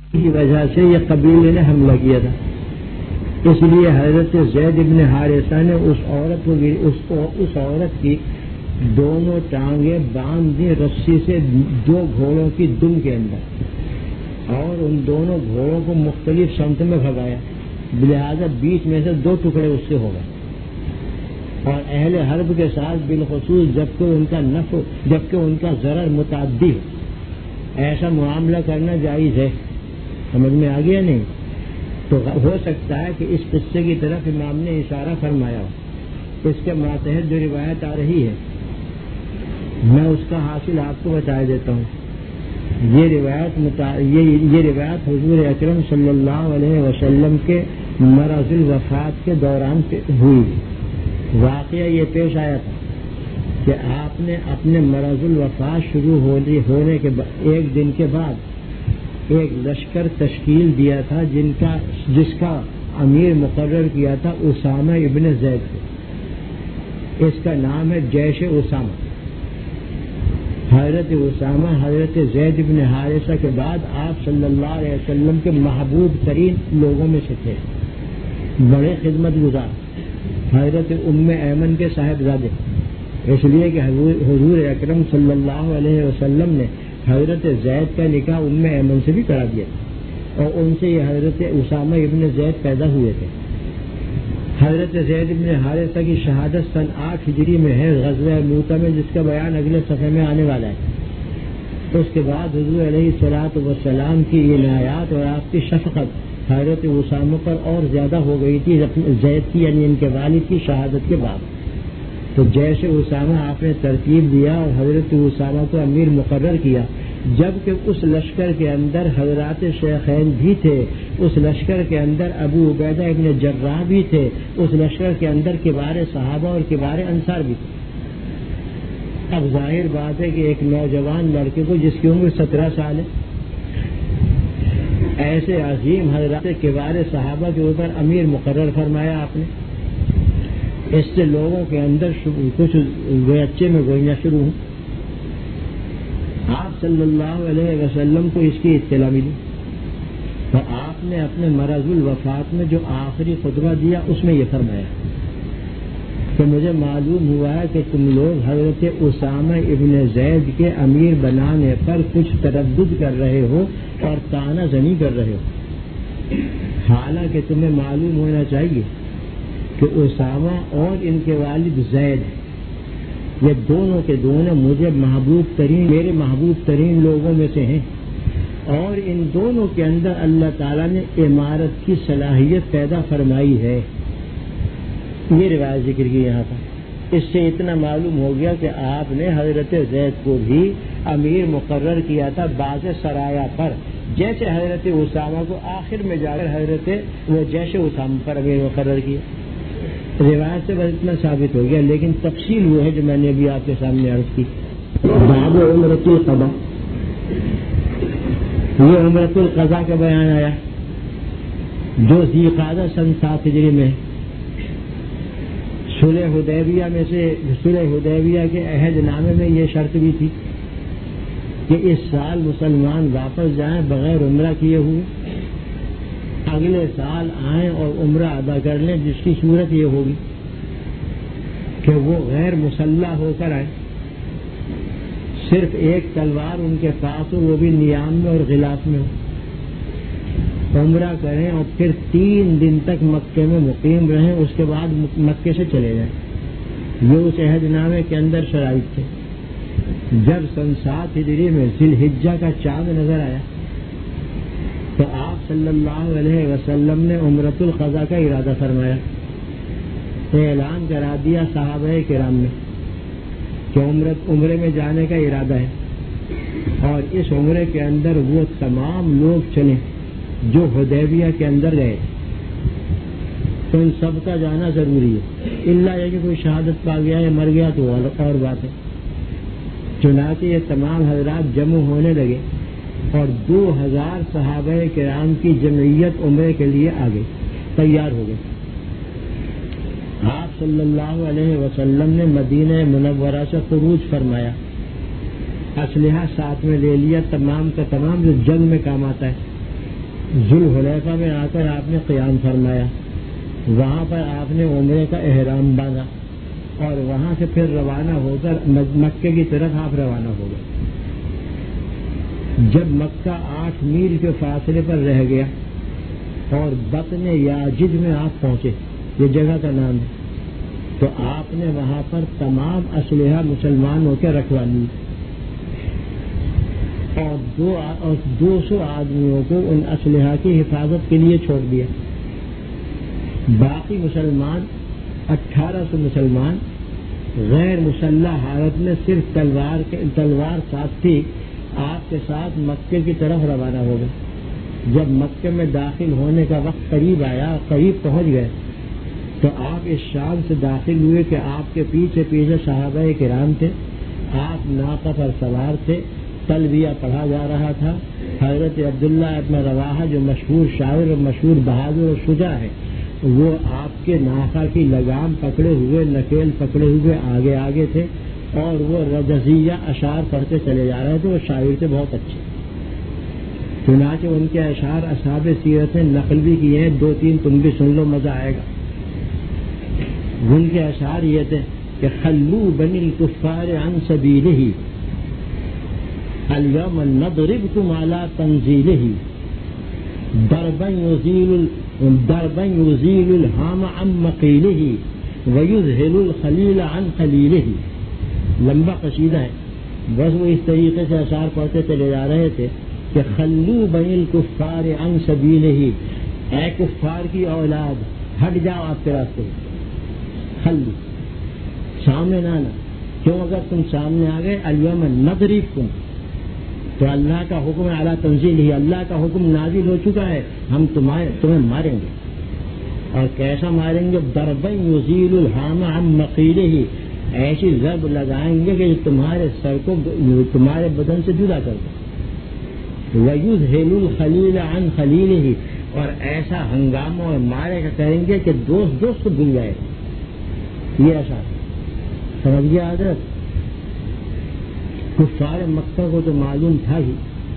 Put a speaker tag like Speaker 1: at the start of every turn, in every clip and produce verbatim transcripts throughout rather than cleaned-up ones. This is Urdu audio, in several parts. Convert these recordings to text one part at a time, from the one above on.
Speaker 1: کی وجہ سے یہ قبیلے نے حملہ کیا تھا، اس لیے حضرت زید بن حارثہ نے اس عورت کو اس, اس عورت کی دونوں ٹانگیں باندھ دی رسی سے دو گھوڑوں کی دم کے اندر، اور ان دونوں گھوڑوں کو مختلف سمت میں بھگایا، لہذا بیچ میں سے دو ٹکڑے اس سے ہو گئے۔ اور اہل حرب کے ساتھ بالخصوص جبکہ ان کا نفع جبکہ ان کا ضرر متعدی ہو، ایسا معاملہ کرنا جائز ہے۔ سمجھ میں آ گیا نہیں؟ تو ہو سکتا ہے کہ اس قصے کی طرف امام نے اشارہ فرمایا ہو۔ اس کے ماتحت جو روایت آ رہی ہے میں اس کا حاصل آپ کو بتا دیتا ہوں۔ یہ روایت متا... یہ... یہ روایت حضور اکرم صلی اللہ علیہ وسلم کے مرض الوفات کے دوران ہوئی۔ واقعہ یہ پیش آیا تھا کہ آپ نے اپنے مرض الوفات شروع ہونے کے ایک دن کے بعد ایک لشکر تشکیل دیا تھا جن کا جس کا امیر مقرر کیا تھا اسامہ ابن زید کو۔ اس کا نام ہے جیش اسامہ۔ حضرت اسامہ حضرت زید بن حارثہ کے بعد آپ صلی اللہ علیہ وسلم کے محبوب ترین لوگوں میں سے تھے، بڑے خدمت گزار، حضرت ام ایمن کے صاحبزادے، اس لیے کہ حضور اکرم صلی اللہ علیہ وسلم نے حضرت زید کا نکاح ام ایمن سے بھی کرا دیا اور ان سے یہ حضرت اسامہ ابن زید پیدا ہوئے تھے۔ حضرت زید بن حارثہ کی شہادت سن آٹھ ہجری میں ہے غزوہ موتا میں، جس کا بیان اگلے صفحے میں آنے والا ہے۔ اس کے بعد حضور علیہ الصلوۃ والسلام کی عنایات اور آپ کی شفقت حضرت اسامہ پر اور زیادہ ہو گئی تھی زید کی یعنی ان کے والد کی شہادت کے بعد۔ تو جیسے اسامہ آپ نے ترتیب دیا اور حضرت اسامہ کو امیر مقرر کیا، جبکہ اس لشکر کے اندر حضرات شیخین بھی تھے، اس لشکر کے اندر ابو عبیدہ ابن جراح بھی تھے، اس لشکر کے اندر کبار صحابہ اور کبار انصار بھی تھے۔ اب ظاہر بات ہے کہ ایک نوجوان لڑکے کو جس کی عمر سترہ سال ہے، ایسے عظیم حضرات کبار صحابہ کے اوپر امیر مقرر فرمایا آپ نے، اس سے لوگوں کے اندر کچھ گویچے میں گوئیاں شروع ہوں۔ آپ صلی اللہ علیہ وسلم کو اس کی اطلاع ملی تو آپ نے اپنے مرض الوفات میں جو آخری خطبہ دیا اس میں یہ فرمایا کہ مجھے معلوم ہوا ہے کہ تم لوگ حضرت اسامہ ابن زید کے امیر بنانے پر کچھ تردد کر رہے ہو اور طعنہ زنی کر رہے ہو، حالانکہ تمہیں معلوم ہونا چاہیے کہ اسامہ اور ان کے والد زید یہ دونوں کے دونوں مجھے محبوب ترین میرے محبوب ترین لوگوں میں سے ہیں، اور ان دونوں کے اندر اللہ تعالیٰ نے امارت کی صلاحیت پیدا فرمائی ہے۔ یہ روایت ذکر کی یہاں پر۔ اس سے اتنا معلوم ہو گیا کہ آپ نے حضرت زید کو بھی امیر مقرر کیا تھا بعض سرایا پر، جیسے حضرت اسامہ کو آخر میں جا کر حضرت وہ جیسے اسامہ پر امیر مقرر کیا۔ روایت سے بس اتنا ثابت ہو گیا، لیکن تفصیل وہ ہے جو میں نے ابھی آپ کے سامنے عرض کی۔ باب عمرۃ القضاء، یہ عمرۃ القضاء کا بیان آیا جو ذی قعدہ سن سات ہجری میں صلح حدیبیہ میں سے صلح حدیبیہ کے عہد نامے میں یہ شرط بھی تھی کہ اس سال مسلمان واپس جائیں بغیر عمرہ کیے ہوئے، اگلے سال آئیں اور عمرہ ادا کر لیں، جس کی صورت یہ ہوگی کہ وہ غیر مسلح ہو کر آئیں، صرف ایک تلوار ان کے پاس ہو، وہ بھی نیام میں اور غلاف میں ہو، عمرہ کریں اور پھر تین دن تک مکے میں مقیم رہیں، اس کے بعد مکے سے چلے جائیں۔ یہ اس عہد نامے کے اندر شرائط تھے۔ جب سن سات ہجری میں ذی الحجہ کا چاند نظر آیا تو آپ صلی اللہ علیہ وسلم نے عمرۃ القضاء کا ارادہ فرمایا، اعلان کرا دیا صحابہ کرام نے کہ عمرت عمرے میں جانے کا ارادہ ہے، اور اس عمرے کے اندر وہ تمام لوگ چلیں جو حدیبیہ کے اندر گئے، تو ان سب کا جانا ضروری ہے، الا یہ کہ کوئی شہادت پا گیا یا مر گیا تو اور بات ہے۔ چنانچہ یہ تمام حضرات جمع ہونے لگے اور دو ہزار صحابہ کرام کی جمعیت عمرے کے لیے آگے تیار ہو گئے۔ آپ صلی اللہ علیہ وسلم نے مدینہ منورہ سے خروج فرمایا، اسلحہ ساتھ میں لے لیا، تمام کا تمام جو جنگ میں کام آتا ہے، ذوالحلیفہ میں آ کر آپ نے قیام فرمایا، وہاں پر آپ نے عمرے کا احرام باندھا اور وہاں سے پھر روانہ ہو کر مکے کی طرف آپ روانہ ہو گئے۔ جب مکہ آٹھ میل کے فاصلے پر رہ گیا اور بطن یاجج میں آپ پہنچے، یہ جگہ کا نام ہے، تو آپ نے وہاں پر تمام اسلحہ مسلمانوں کے رکھوا لی اور دو اور دو سو آدمیوں کو ان اسلحہ کی حفاظت کے لیے چھوڑ دیا۔ باقی مسلمان اٹھارہ سو مسلمان غیر مسلح حالت میں صرف تلوار کے تلوار ساتھ تھی، آپ کے ساتھ مکے کی طرف روانہ ہو گئے۔ جب مکے میں داخل ہونے کا وقت قریب آیا، قریب پہنچ گئے، تو آپ اس شان سے داخل ہوئے کہ آپ کے پیچھے پیچھے صحابہ کرام تھے، آپ ناقہ پر سوار تھے، تلبیہ پڑھا جا رہا تھا۔ حضرت عبداللہ ابن رواحہ جو مشہور شاعر اور مشہور بہادر اور شجاع ہے، وہ آپ کے ناقہ کی لگام پکڑے ہوئے، نکیل پکڑے ہوئے آگے آگے تھے اور وہ رجزیہ اشعار پڑھتے چلے جا رہے تھے۔ وہ شاعر تھے بہت اچھے، چنانچہ ان کے اشعار اصحاب سیرت نے نقل بھی کیے ہیں، دو تین تم بھی سن لو، مزہ آئے گا۔ ان کے اشعار یہ تھے کہ خلو بنی الکفار عن سبیلہ اليوم نضربکم علی تنزیلہ ضربا یزیل ضربا یزیل الہام عن مقیلہ ویذہل الخلیل عن خلیلہ۔ لمبا قصیدہ ہے، بس وہ اس طریقے سے اشعار پڑھتے چلے جا رہے تھے کہ خلو بنی الکفار عن سبیلہ، اے کفار کی اولاد ہٹ جاؤ آپ کے راستے، خلو سامنے نہ آنا، کیوں اگر تم سامنے آ گئے الیوم نضربکم، تو اللہ کا حکم اعلیٰ تنزیل ہی، اللہ کا حکم نازل ہو چکا ہے، ہم تمہیں تمہیں ماریں گے۔ اور کیسا ماریں گے؟ ضربا یزیل الہام عن مقیلہ، ایسی ضرب لگائیں گے کہ تمہارے سر کو تمہارے بدن سے جدا کر دیں۔ وَيُذْهِلُ الْخَلِيلَ عَنْ خَلِيلِهِ، اور ایسا ہنگامہ اور مارے کا کریں گے کہ دوست دوست کو بھول جائے۔ یہ ایسا سمجھ گیا حضرت؟ کفار مکہ کو تو معلوم تھا ہی،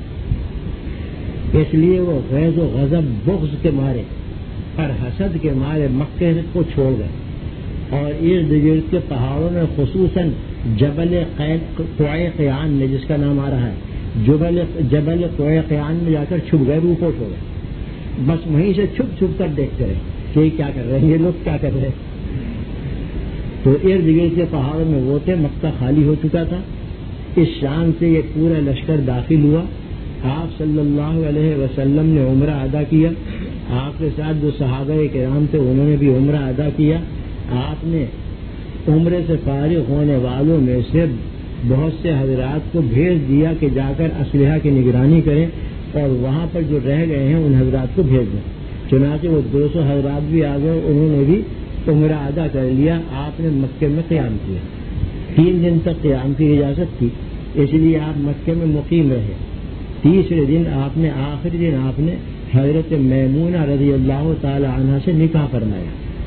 Speaker 1: اس لیے وہ غیظ و غضب بغض کے مارے اور حسد کے مارے مکے کو چھوڑ گئے اور ارد گرد کے پہاڑوں میں، خصوصاً جبل کوہ قیان میں، جس کا نام آ رہا ہے جبل جبل کوہ قیان میں جا کر چھپ گئے، روپوٹ ہو گئے، بس وہیں سے چھپ چھپ کر دیکھتے رہے کہ یہ کیا کر رہے ہیں، یہ لوگ کیا کر رہے ہیں۔ تو ارد گرد کے پہاڑوں میں وہ تھے، مکہ خالی ہو چکا تھا۔ اس شان سے یہ پورا لشکر داخل ہوا، آپ صلی اللہ علیہ وسلم نے عمرہ ادا کیا، آپ کے ساتھ جو صحابہ کرام تھے انہوں نے بھی عمرہ ادا کیا۔ آپ نے عمرے سے فارغ ہونے والوں میں سے بہت سے حضرات کو بھیج دیا کہ جا کر اسلحہ کی نگرانی کریں اور وہاں پر جو رہ گئے ہیں ان حضرات کو بھیج دیں۔ چنانچہ وہ دو سو حضرات بھی آ گئے، انہوں نے بھی عمرہ ادا کر لیا۔ آپ نے مکے میں قیام کیا، تین دن تک قیام کی اجازت تھی، اس لیے آپ مکے میں مقیم رہے۔ تیسرے دن آپ نے آخری دن آپ نے حضرت میمونہ رضی اللہ تعالی عنہ سے نکاح فرمایا،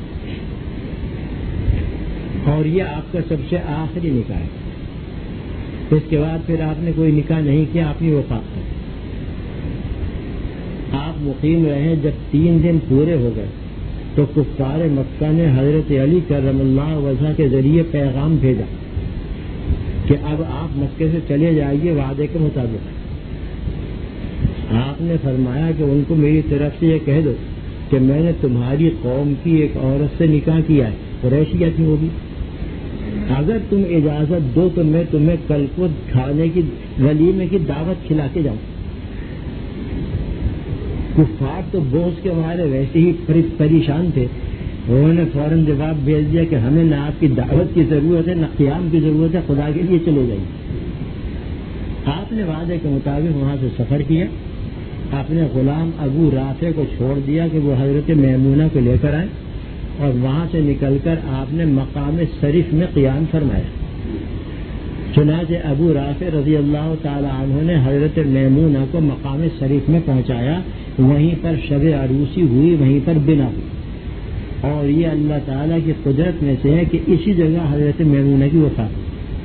Speaker 1: اور یہ آپ کا سب سے آخری نکاح ہے۔ اس کے بعد پھر آپ نے کوئی نکاح نہیں کیا، اپنی وفات کر آپ مقیم رہے۔ جب تین دن پورے ہو گئے تو کفار مکہ نے حضرت علی کرم اللہ وجہہ کے ذریعے پیغام بھیجا کہ اب آپ مکے سے چلے جائیے وعدے کے مطابق۔ آپ نے فرمایا کہ ان کو میری طرف سے یہ کہہ دو کہ میں نے تمہاری قوم کی ایک عورت سے نکاح کیا ہے، قریشیہ کی ہوگی، اگر تم اجازت دو تو میں تمہیں کل کو کھانے کی ولیمے کی دعوت کھلا کے جاؤں۔ کفار تو بوجھ کے ہمارے ویسے ہی پریشان تھے، انہوں نے فوراً جواب بھیج دیا کہ ہمیں نہ آپ کی دعوت کی ضرورت ہے نہ قیام کی ضرورت ہے، خدا کے لیے چلے جائیے۔ آپ نے وعدے کے مطابق وہاں سے سفر کیا، اپنے غلام ابو رافع کو چھوڑ دیا کہ وہ حضرت میمونہ کو لے کر آئے، اور وہاں سے نکل کر آپ نے مقام شریف میں قیام فرمایا۔ چنانچہ ابو رافع رضی اللہ تعالی عنہ نے حضرت میمونہ کو مقام شریف میں پہنچایا، وہیں پر شب عروسی ہوئی، وہیں پر بنا ہوئی، اور یہ اللہ تعالیٰ کی قدرت میں سے ہے کہ اسی جگہ حضرت میمونہ کی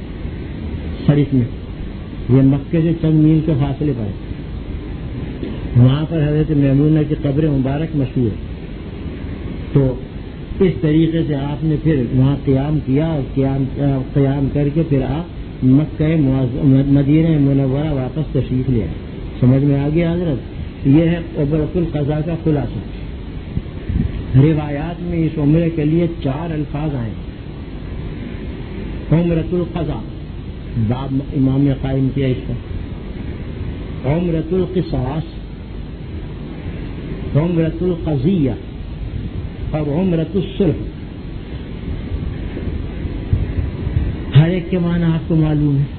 Speaker 1: وفات شریف میں، یہ مکے سے چند میل کے فاصلے پر ہے۔ وہاں پر حضرت میمونہ کی قبر مبارک مشہور ہے. تو اس طریقے سے آپ نے پھر وہاں قیام کیا اور قیام قیام کر کے پھر آپ مکہ مدینہ منورہ واپس تشریف لے آئے. سمجھ میں آ گیا حضرت؟ یہ ہے عمرۃ القضاء کا خلاصہ. روایات میں اس عمرے کے لیے چار الفاظ آئے. عمرۃ القضاء باب امام نے قائم کیا اس کا. عمرۃ القصاص، عمرۃ القضیہ اور عمرۃ الصلح. ہر ایک کے معنی آپ کو معلوم ہے.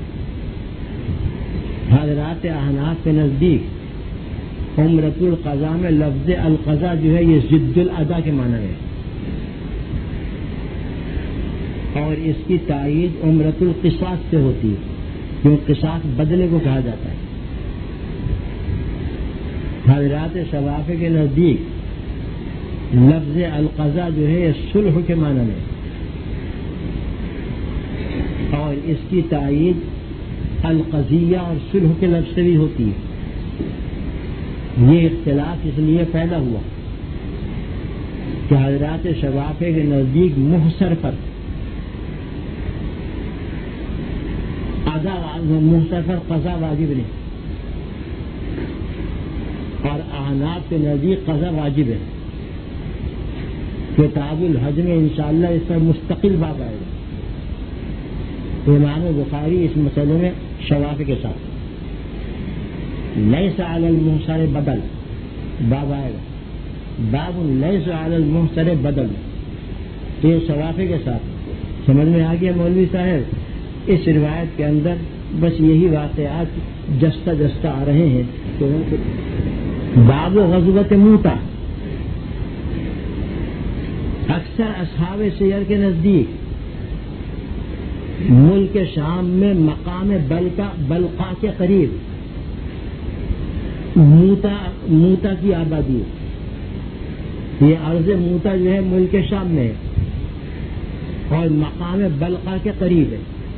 Speaker 1: حضرات احناف کے نزدیک عمرۃ القضاء میں لفظ القضاء جو ہے یہ ضد الادا کے معنی ہے، اور اس کی تائید عمرۃ القصاص سے ہوتی ہے، کیوں قصاص بدلے کو کہا جاتا ہے. حضرات شوافی کے نزدیک لفظ القضاء جو ہے یہ صلح کے معنی میں، اور اس کی تائید القضیہ اور صلح کے لفظ سے بھی ہوتی ہے. یہ اختلاف اس لیے پیدا ہوا کہ حضرات شوافی کے نزدیک محصر پر ادا محصر پر قضا واجب نہیں، اور احناف کے نزدیک قضا واجب ہے. کتاب الحج میں انشاءاللہ اس پر مستقل باب آئے گا. امام بخاری اس مسئلے میں شوافی کے ساتھ لیس علی المحصر بدل باب آئے گا. باب لیس علی المحصر بدل، تو یہ شوافی کے ساتھ سمجھ میں آ گیا مولوی صاحب. اس روایت کے اندر بس یہی واقعات جستہ جستہ آ رہے ہیں. باب غزوۃ موتا، اکثر اصحاب سیر کے نزدیک ملک شام میں مقام بلقا بلقا کے قریب موتا موتا کی آبادی ہے. یہ عرض موتا جو ہے ملک شام میں ہے اور مقام بلقا کے قریب ہے،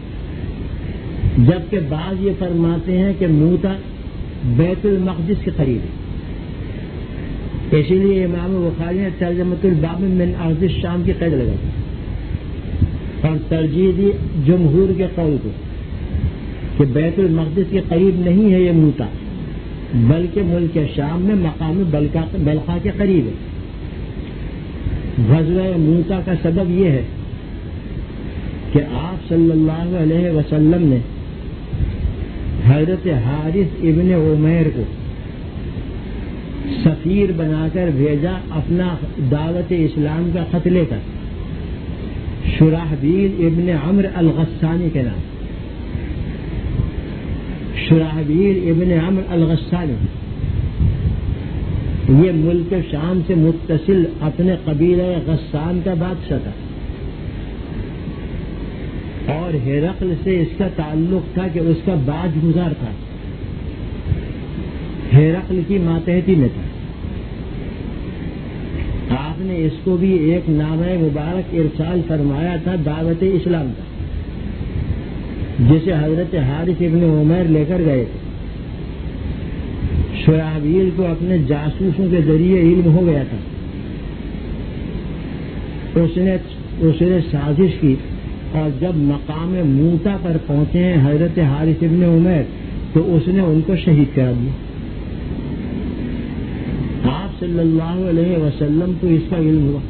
Speaker 1: جبکہ بعض یہ فرماتے ہیں کہ موتا بیت المقدس کے قریب ہے. اسی لیے امام بخاری نے ترجمۃ الباب من ارض الشام کی قید لگائی اور ترجیح دی جمہور کے قول کو کہ بیت المقدس کے قریب نہیں ہے یہ موتا، بلکہ ملک شام میں مقام بلقا کے قریب ہے. غزوہ موتا کا سبب یہ ہے کہ آپ صلی اللہ علیہ وسلم نے حضرت حارث ابن عمیر کو سفیر بنا کر بھیجا اپنا دعوت اسلام کا خط لے کر، شرحبیل ابن عمرو الغسانی کے نام. شرحبیل ابن عمرو الغسانی یہ ملک شام سے متصل اپنے قبیلہ غسان کا بادشاہ تھا، اور ہرقل سے اس کا تعلق تھا کہ اس کا باج گزار تھا، ہرقل کی ماتحتی میں تھا. آپ نے اس کو بھی ایک نامہ مبارک ارسال فرمایا تھا دعوت اسلام کا، جسے حضرت حارث ابن عمیر لے کر گئے تھے. شرحبیل کو اپنے جاسوسوں کے ذریعے علم ہو گیا تھا. اس نے اس نے سازش کی، اور جب مقام موتا پر پہنچے ہیں حضرت حارث ابن عمیر تو اس نے ان کو شہید کرا دیا. آپ صلی اللہ علیہ وسلم کو اس کا علم ہوا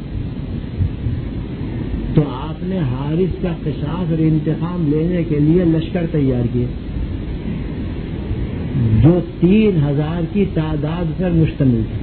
Speaker 1: تو آپ نے حارث کا قصاص اور انتقام لینے کے لیے لشکر تیار کیا جو تین ہزار کی تعداد پر مشتمل تھا.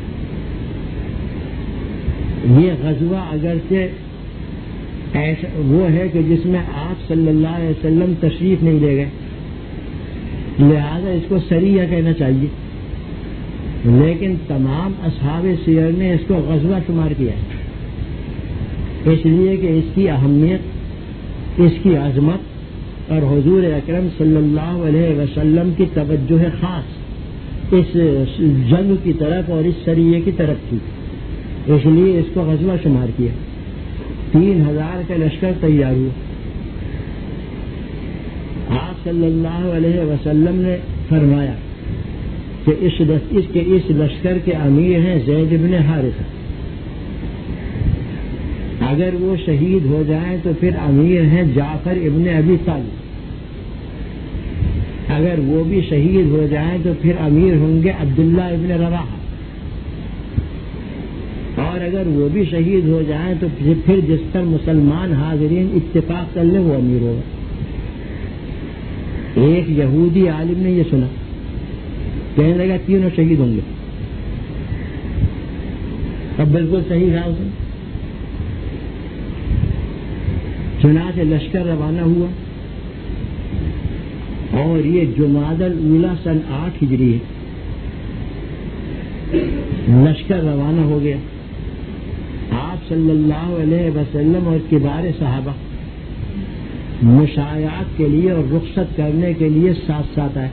Speaker 1: یہ غزوہ اگرچہ ایسا وہ ہے کہ جس میں آپ صلی اللہ علیہ وسلم تشریف نہیں لے گئے، لہذا اس کو سریہ کہنا چاہیے، لیکن تمام اصحاب سیر نے اس کو غزوہ شمار کیا ہے، اس لیے کہ اس کی اہمیت، اس کی عظمت اور حضور اکرم صلی اللہ علیہ وسلم کی توجہ خاص اس جنگ کی طرف اور اس سریے کی طرف تھی، اس لیے اس کو غزوہ شمار کیا. تین ہزار کا لشکر تیار ہوا. آپ صلی اللہ علیہ وسلم نے فرمایا کہ کہ اس اس کے اس لشکر کے امیر ہیں زید بن حارثہ، اگر وہ شہید ہو جائیں تو پھر امیر ہیں جعفر ابن ابی طالب، اگر وہ بھی شہید ہو جائیں تو پھر امیر ہوں گے عبداللہ ابن رواحہ، اور اگر وہ بھی شہید ہو جائیں تو پھر جس پر مسلمان حاضرین اتفاق کر لیں وہ امیر ہوگا۔ ایک یہودی عالم نے یہ سنا، کہنے لگا تینوں شہید ہوں گے۔ اب بالکل صحیح تھا اسے، چنانچہ لشکر روانہ ہوا، اور یہ جمادی الاولیٰ سن آٹھ ہجری ہے، لشکر روانہ ہو گیا۔ آپ صلی اللہ علیہ وسلم اور کبار صحابہ مشایعت کے لیے اور رخصت کرنے کے لیے ساتھ ساتھ آئے۔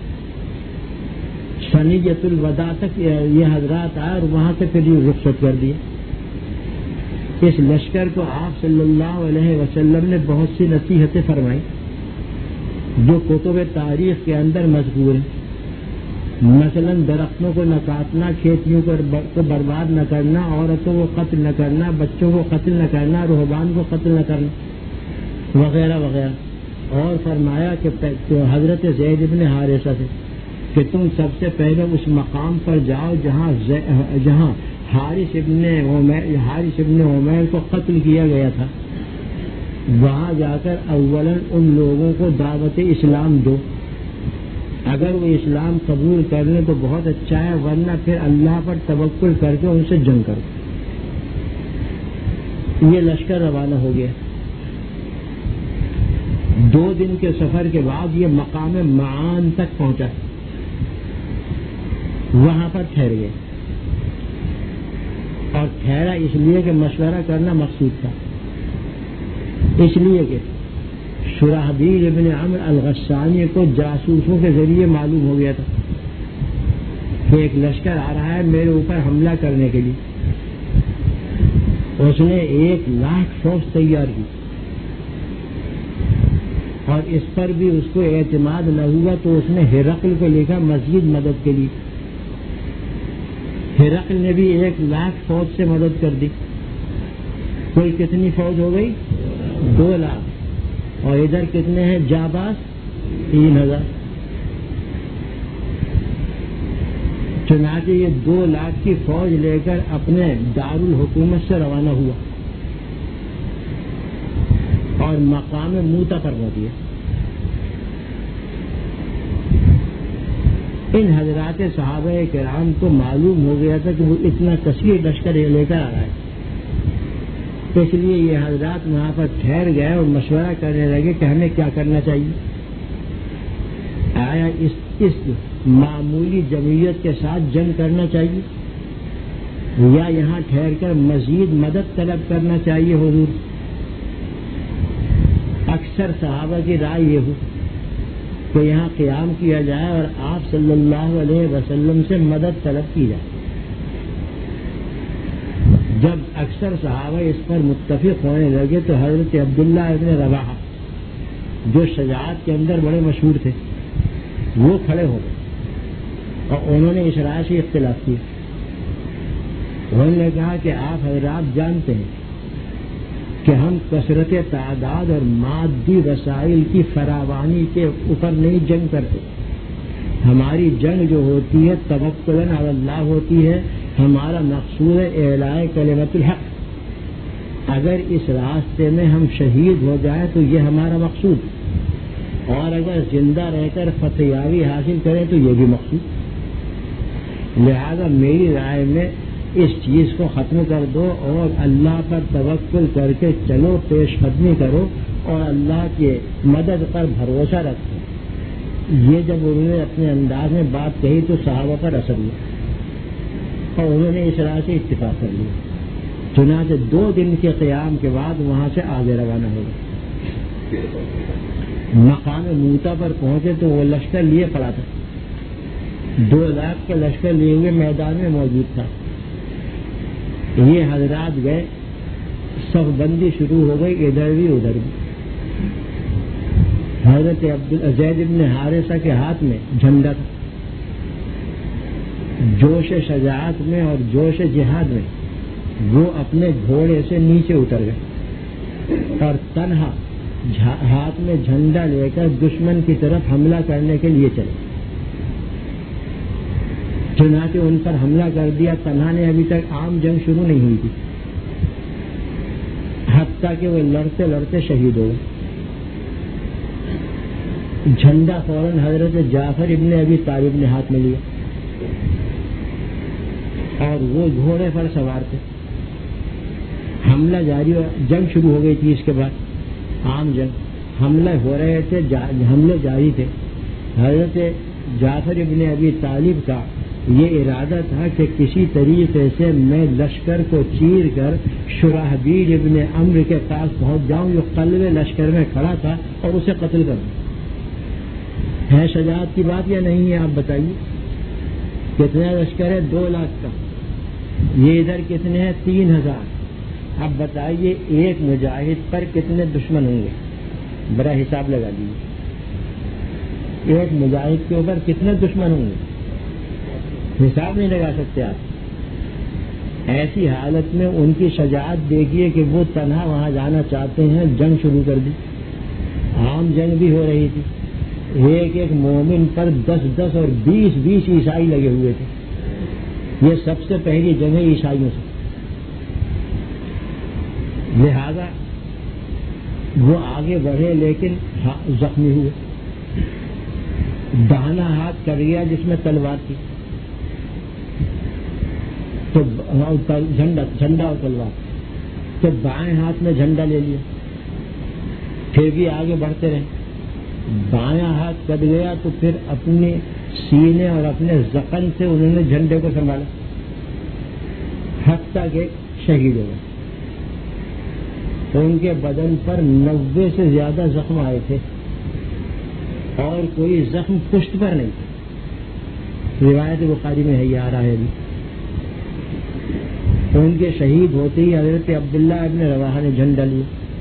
Speaker 1: ثنیۃ الوداع تک یہ حضرات آئے اور وہاں سے پھر یہ رخصت کر دیا۔ اس لشکر کو آپ صلی اللہ علیہ وسلم نے بہت سی نصیحتیں فرمائی جو کتب تاریخ کے اندر مذکور ہیں، مثلا درختوں کو نہ کاٹنا، کھیتیوں کو برباد نہ کرنا، عورتوں کو قتل نہ کرنا، بچوں کو قتل نہ کرنا، رہبان کو قتل نہ کرنا وغیرہ وغیرہ۔ اور فرمایا کہ حضرت زید بن حارثہ سے کہ تم سب سے پہلے اس مقام پر جاؤ جہاں جہاں حارث ابن عمیر حارث ابن عمیر کو قتل کیا گیا تھا، وہاں جا کر اولاً ان لوگوں کو دعوت اسلام دو، اگر وہ اسلام قبول کر لیں تو بہت اچھا ہے، ورنہ پھر اللہ پر توکل کر کے ان سے جنگ کرو۔ یہ لشکر روانہ ہو گیا۔ دو دن کے سفر کے بعد یہ مقام معان تک پہنچا، وہاں پر ٹھہر گئے، اور ٹھہرا اس لیے کہ مشورہ کرنا مقصود تھا، اس لیے کہ شرحبیل ابن عمرو الغسانی کو جاسوسوں کے ذریعے معلوم ہو گیا تھا کہ ایک لشکر آ رہا ہے میرے اوپر حملہ کرنے کے لیے۔ اس نے ایک لاکھ فوج تیار کی، اور اس پر بھی اس کو اعتماد نہ ہوا تو اس نے ہرقل کو لکھا مزید مدد کے لیے۔ ہرقل نے بھی ایک لاکھ فوج سے مدد کر دی، کوئی کتنی فوج ہو گئی؟ دو لاکھ، اور ادھر کتنے ہیں جاباز؟ تین ہزار۔ چنانچہ یہ دو لاکھ کی فوج لے کر اپنے دارالحکومت سے روانہ ہوا اور مقام موتا پر پہنچ گیا۔ ان حضرات صحابہ کرام کو معلوم ہو گیا تھا کہ وہ اتنا کثیر لشکر لے کر آ رہا ہے، اس لیے یہ حضرات وہاں پر ٹھہر گئے اور مشورہ کرنے لگے کہ ہمیں کیا کرنا چاہیے۔ آیا اس اس معمولی جمعیت کے ساتھ جنگ کرنا چاہیے یا یہاں ٹھہر کر مزید مدد طلب کرنا چاہیے؟ حضور اکثر صحابہ کی رائے یہ ہو کہ یہاں قیام کیا جائے اور آپ صلی اللہ علیہ وسلم سے مدد طلب کی جائے۔ جب اکثر صحابہ اس پر متفق ہونے لگے تو حضرت عبداللہ ابن رواحہ جو شجاعت کے اندر بڑے مشہور تھے وہ کھڑے ہو گئے اور انہوں نے اس رائے سے اختلاف کیا۔ انہوں نے کہا کہ آپ حضرات جانتے ہیں کہ ہم کثرت تعداد اور مادی وسائل کی فراوانی کے اوپر نہیں جنگ کرتے، ہماری جنگ جو ہوتی ہے توکلاً علی اللہ ہوتی ہے، ہمارا مقصود ہے اعلاء کلمت الحق، اگر اس راستے میں ہم شہید ہو جائیں تو یہ ہمارا مقصود، اور اگر زندہ رہ کر فتحیابی حاصل کریں تو یہ بھی مقصود۔ لہذا میری رائے میں اس چیز کو ختم کر دو اور اللہ پر توکل کر کے چلو، پیش قدمی کرو اور اللہ کے مدد پر بھروسہ رکھو۔ یہ جب انہوں نے اپنے انداز میں بات کہی تو صحابہ پر اثر ہوا اور انہوں نے اس راہ سے اتفاق کر لیا۔ چنانچہ دو دن کے قیام کے بعد وہاں سے آگے روانہ ہو گئے۔ مقام موتا پر پہنچے تو وہ لشکر لیے پڑا تھا، دو لاکھ کا لشکر لیے ہوئے میدان میں موجود تھا۔ یہ حضرات گئے، صف بندی شروع ہو گئی، ادھر بھی ادھر بھی۔ حضرت زید بن حارثہ کے ہاتھ میں جھنڈا تھا جوش شجاعت میں اور جوش جہاد میں وہ اپنے گھوڑے سے نیچے اتر گئے اور تنہا ہاتھ میں جھنڈا لے کر دشمن کی طرف حملہ کرنے کے لیے چلے. چنانچہ ان پر حملہ کر دیا. تنہا نے ابھی تک عام جنگ شروع نہیں ہوئی تھی، حتیٰ کہ وہ لڑتے لڑتے شہید ہو گئے. جھنڈا فوراً حضرت جعفر ابن ابی طالب نے ہاتھ میں لیا اور وہ گھوڑے پر سوار تھے. حملہ جاری ہوا. جنگ شروع ہو گئی تھی. اس کے بعد عام جنگ حملے ہو رہے تھے، حملے جاری تھے. حضرت جعفر ابن ابی طالب کا یہ ارادہ تھا کہ کسی طریقے سے میں لشکر کو چیر کر شرحبیل ابن عمرو کے پاس پہنچ جاؤں جو قلب لشکر میں کھڑا تھا اور اسے قتل کر دوں. ہے شجاعت کی بات یا نہیں ہے؟ آپ بتائیے. کتنا لشکر ہے؟ دو لاکھ کا. یہ ادھر کتنے ہیں؟ تین ہزار. اب بتائیے ایک مجاہد پر کتنے دشمن ہوں گے؟ بڑا حساب لگا دیجیے. ایک مجاہد کے اوپر کتنے دشمن ہوں گے؟ حساب نہیں لگا سکتے آپ. ایسی حالت میں ان کی شجاعت دیکھیے کہ وہ تنہا وہاں جانا چاہتے ہیں. جنگ شروع کر دی. عام جنگ بھی ہو رہی تھی. ایک ایک مومن پر دس دس اور بیس بیس عیسائی لگے ہوئے تھے. یہ سب سے پہلی جنگ ہے عیسائیوں سے. لہذا وہ آگے بڑھے لیکن زخمی ہوئے. داہنا ہاتھ کٹ گیا جس میں تلوار تھی تو جھنڈا جھنڈا اور تلوار، تو بائیں ہاتھ میں جھنڈا لے لیا. پھر بھی آگے بڑھتے رہے. بایاں ہاتھ کٹ گیا تو پھر اپنے سینے اور اپنے زخم سے انہوں نے جھنڈے کو سنبھالا حتیٰ کہ شہید ہو گئے. تو ان کے بدن پر نوے سے زیادہ زخم آئے تھے اور کوئی زخم پشت پر نہیں تھا. روایت بخاری میں ہے، یہ آ رہا ہے ابھی. ان کے شہید ہوتے ہی حضرت عبداللہ ابن رواحہ نے جھنڈا لیا.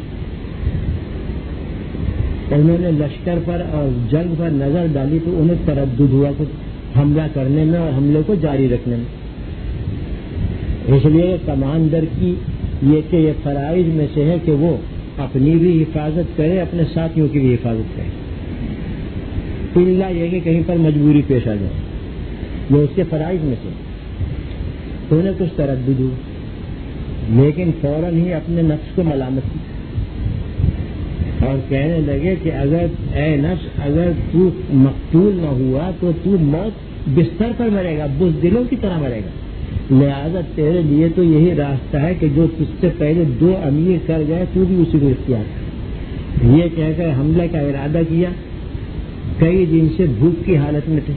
Speaker 1: انہوں نے لشکر پر اور جنگ پر نظر ڈالی تو انہیں تردد ہوا کچھ حملہ کرنے میں اور حملے کو جاری رکھنے میں. اس لیے کمانڈر کی یہ کہ یہ فرائض میں سے ہے کہ وہ اپنی بھی حفاظت کرے، اپنے ساتھیوں کی بھی حفاظت کرے. الا یہ کہ کہیں پر مجبوری پیش آ جائے، یہ اس کے فرائض میں سے. تو انہیں کچھ تردد ہوا لیکن فوراً ہی اپنے نفس کو ملامت کی اور کہنے لگے کہ اگر اے نفس اگر تو مقتول نہ ہوا تو تو موت بستر پر مرے گا، بزدلوں کی طرح مرے گا. لہذا تیرے لیے تو یہی راستہ ہے کہ جو تجھ سے پہلے دو امیر کر گئے تو بھی اسی کو اختیار کر. یہ کہہ کر حملے کا ارادہ کیا. کئی دن سے بھوک کی حالت میں تھے.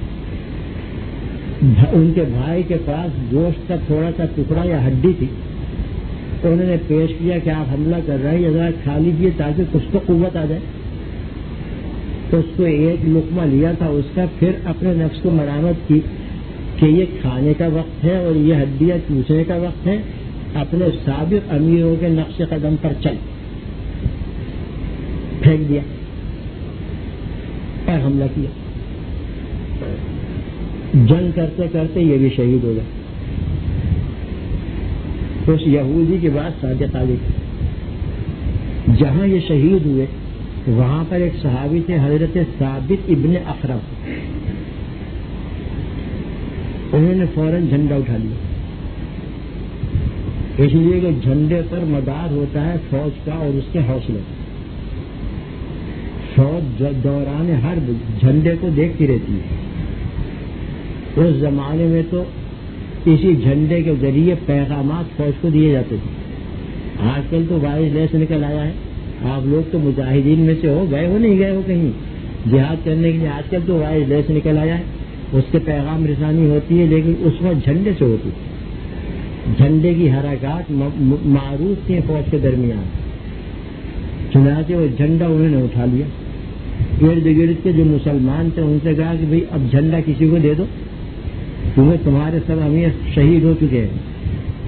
Speaker 1: ان کے بھائی کے پاس گوشت کا تھوڑا سا ٹکڑا یا ہڈی تھی. تو انہوں نے پیش کیا کہ آپ حملہ کر رہے ہیں، ذرا کھا لیجیے تاکہ کچھ تو قوت آ جائے. تو اس کو ایک لقمہ لیا تھا اس کا، پھر اپنے نفس کو مرامت کی کہ یہ کھانے کا وقت ہے اور یہ ہڈیاں چوسنے کا وقت ہے. اپنے سابق امیروں کے نقش قدم پر چل پھینک دیا اور حملہ کیا. جنگ کرتے کرتے یہ بھی شہید ہو گئے. اس یہودی کے بعد صادق علیہ. جہاں یہ شہید ہوئے وہاں پر ایک صحابی تھے حضرت ثابت ابن اخرم. انہوں نے فوراً جھنڈا اٹھا لیا. اس لیے کہ جھنڈے پر مدار ہوتا ہے فوج کا اور اس کے حوصلے. فوج دوران حرب جھنڈے کو دیکھتی رہتی ہے. اس زمانے میں تو اسی جھنڈے کے ذریعے پیغامات فوج کو دیے جاتے تھے. آج کل تو وائس لیس نکل آیا ہے. آپ لوگ تو مجاہدین میں سے ہو، گئے ہو نہیں گئے ہو کہیں جہاد کرنے کے لیے. آج کل تو وائس لیس نکل آیا ہے، اس کے پیغام رسانی ہوتی ہے، لیکن اس وقت جھنڈے سے ہوتی ہے. جھنڈے کی حرکات معروف تھیں فوج کے درمیان. چنانچہ وہ جھنڈا انہوں نے اٹھا لیا. ارد گرد کے جو مسلمان تھے ان سے کہا کہ بھئی اب جھنڈا کسی کو دے دو کیونکہ تمہارے سب امیر شہید ہو چکے ہیں.